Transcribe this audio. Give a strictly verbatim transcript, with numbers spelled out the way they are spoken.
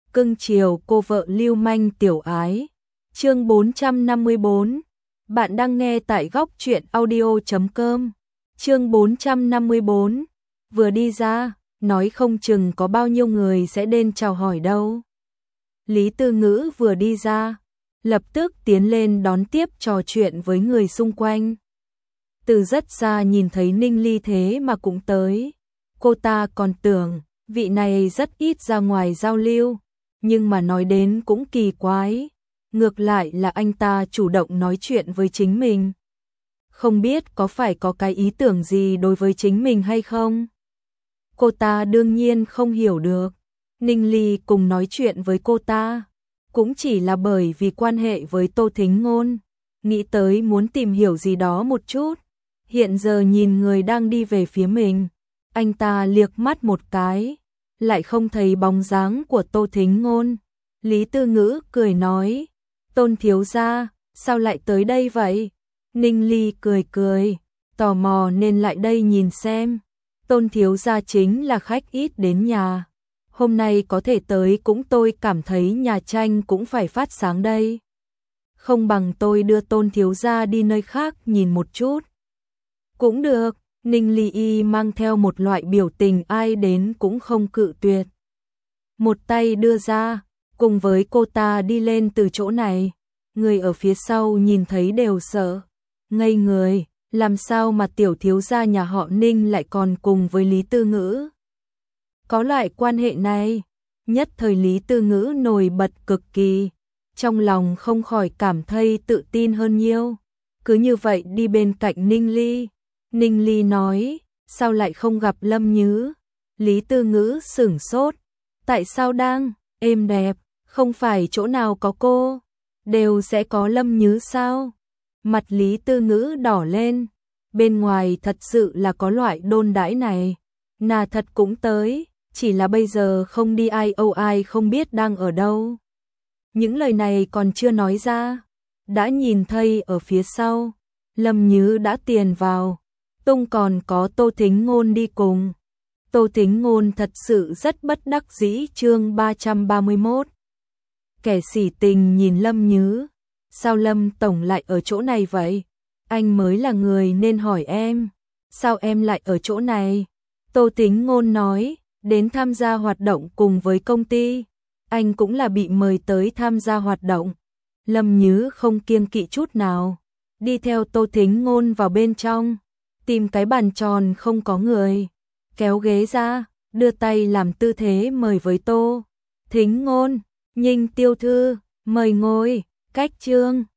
cưng chiều cô vợ lưu manh tiểu ái. Chương bốn trăm năm mươi bốn. Bạn đang nghe tại góc truyện audio chấm com. Chương bốn trăm năm mươi bốn. Vừa đi ra, nói không chừng có bao nhiêu người sẽ đến chào hỏi đâu. Lý Tư Ngữ vừa đi ra, lập tức tiến lên đón tiếp trò chuyện với người xung quanh. Từ rất xa nhìn thấy Ninh Ly thế mà cũng tới. Cô ta còn tưởng vị này rất ít ra ngoài giao lưu, nhưng mà nói đến cũng kỳ quái. Ngược lại là anh ta chủ động nói chuyện với chính mình. Không biết có phải có cái ý tưởng gì đối với chính mình hay không? Cô ta đương nhiên không hiểu được. Ninh Ly cùng nói chuyện với cô ta cũng chỉ là bởi vì quan hệ với Tô Thính Ngôn, nghĩ tới muốn tìm hiểu gì đó một chút. Hiện giờ nhìn người đang đi về phía mình, anh ta liếc mắt một cái, lại không thấy bóng dáng của Tô Thính Ngôn. Lý Tư Ngữ cười nói, Tôn thiếu gia, sao lại tới đây vậy? Ninh Ly cười cười, tò mò nên lại đây nhìn xem. Tôn thiếu gia chính là khách ít đến nhà. Hôm nay có thể tới cũng tôi cảm thấy nhà tranh cũng phải phát sáng đây. Không bằng tôi đưa Tôn thiếu gia đi nơi khác nhìn một chút. Cũng được, Ninh Ly Y mang theo một loại biểu tình ai đến cũng không cự tuyệt. Một tay đưa ra, cùng với cô ta đi lên từ chỗ này. Người ở phía sau nhìn thấy đều sợ, ngây người, làm sao mà tiểu thiếu gia nhà họ Ninh lại còn cùng với Lý Tư Ngữ. Có loại quan hệ này, nhất thời Lý Tư Ngữ nổi bật cực kỳ, trong lòng không khỏi cảm thấy tự tin hơn nhiều. Cứ như vậy đi bên cạnh Ninh Ly. Ninh Ly nói, sao lại không gặp Lâm Nhứ? Lý Tư Ngữ sửng sốt, tại sao đang êm đẹp, không phải chỗ nào có cô đều sẽ có Lâm Nhứ sao? Mặt Lý Tư Ngữ đỏ lên, bên ngoài thật sự là có loại đồn đãi này. Nà thật cũng tới, chỉ là bây giờ không đi ai âu ai không biết đang ở đâu. Những lời này còn chưa nói ra, đã nhìn thấy ở phía sau, Lâm Nhứ đã tiền vào, tung còn có Tô Thính Ngôn đi cùng. Tô Thính Ngôn thật sự rất bất đắc dĩ. Chương ba trăm ba mươi mốt. Kẻ sỉ tình nhìn Lâm Nhứ, sao Lâm tổng lại ở chỗ này vậy? Anh mới là người nên hỏi em, sao em lại ở chỗ này? Tô Thính Ngôn nói, đến tham gia hoạt động cùng với công ty, anh cũng là bị mời tới tham gia hoạt động. Lâm Nhứ không kiêng kỵ chút nào, đi theo Tô Thính Ngôn vào bên trong, tìm cái bàn tròn không có người, kéo ghế ra, đưa tay làm tư thế mời với Tô Thính Ngôn. Nhinh tiểu thư, mời ngồi. Cách chương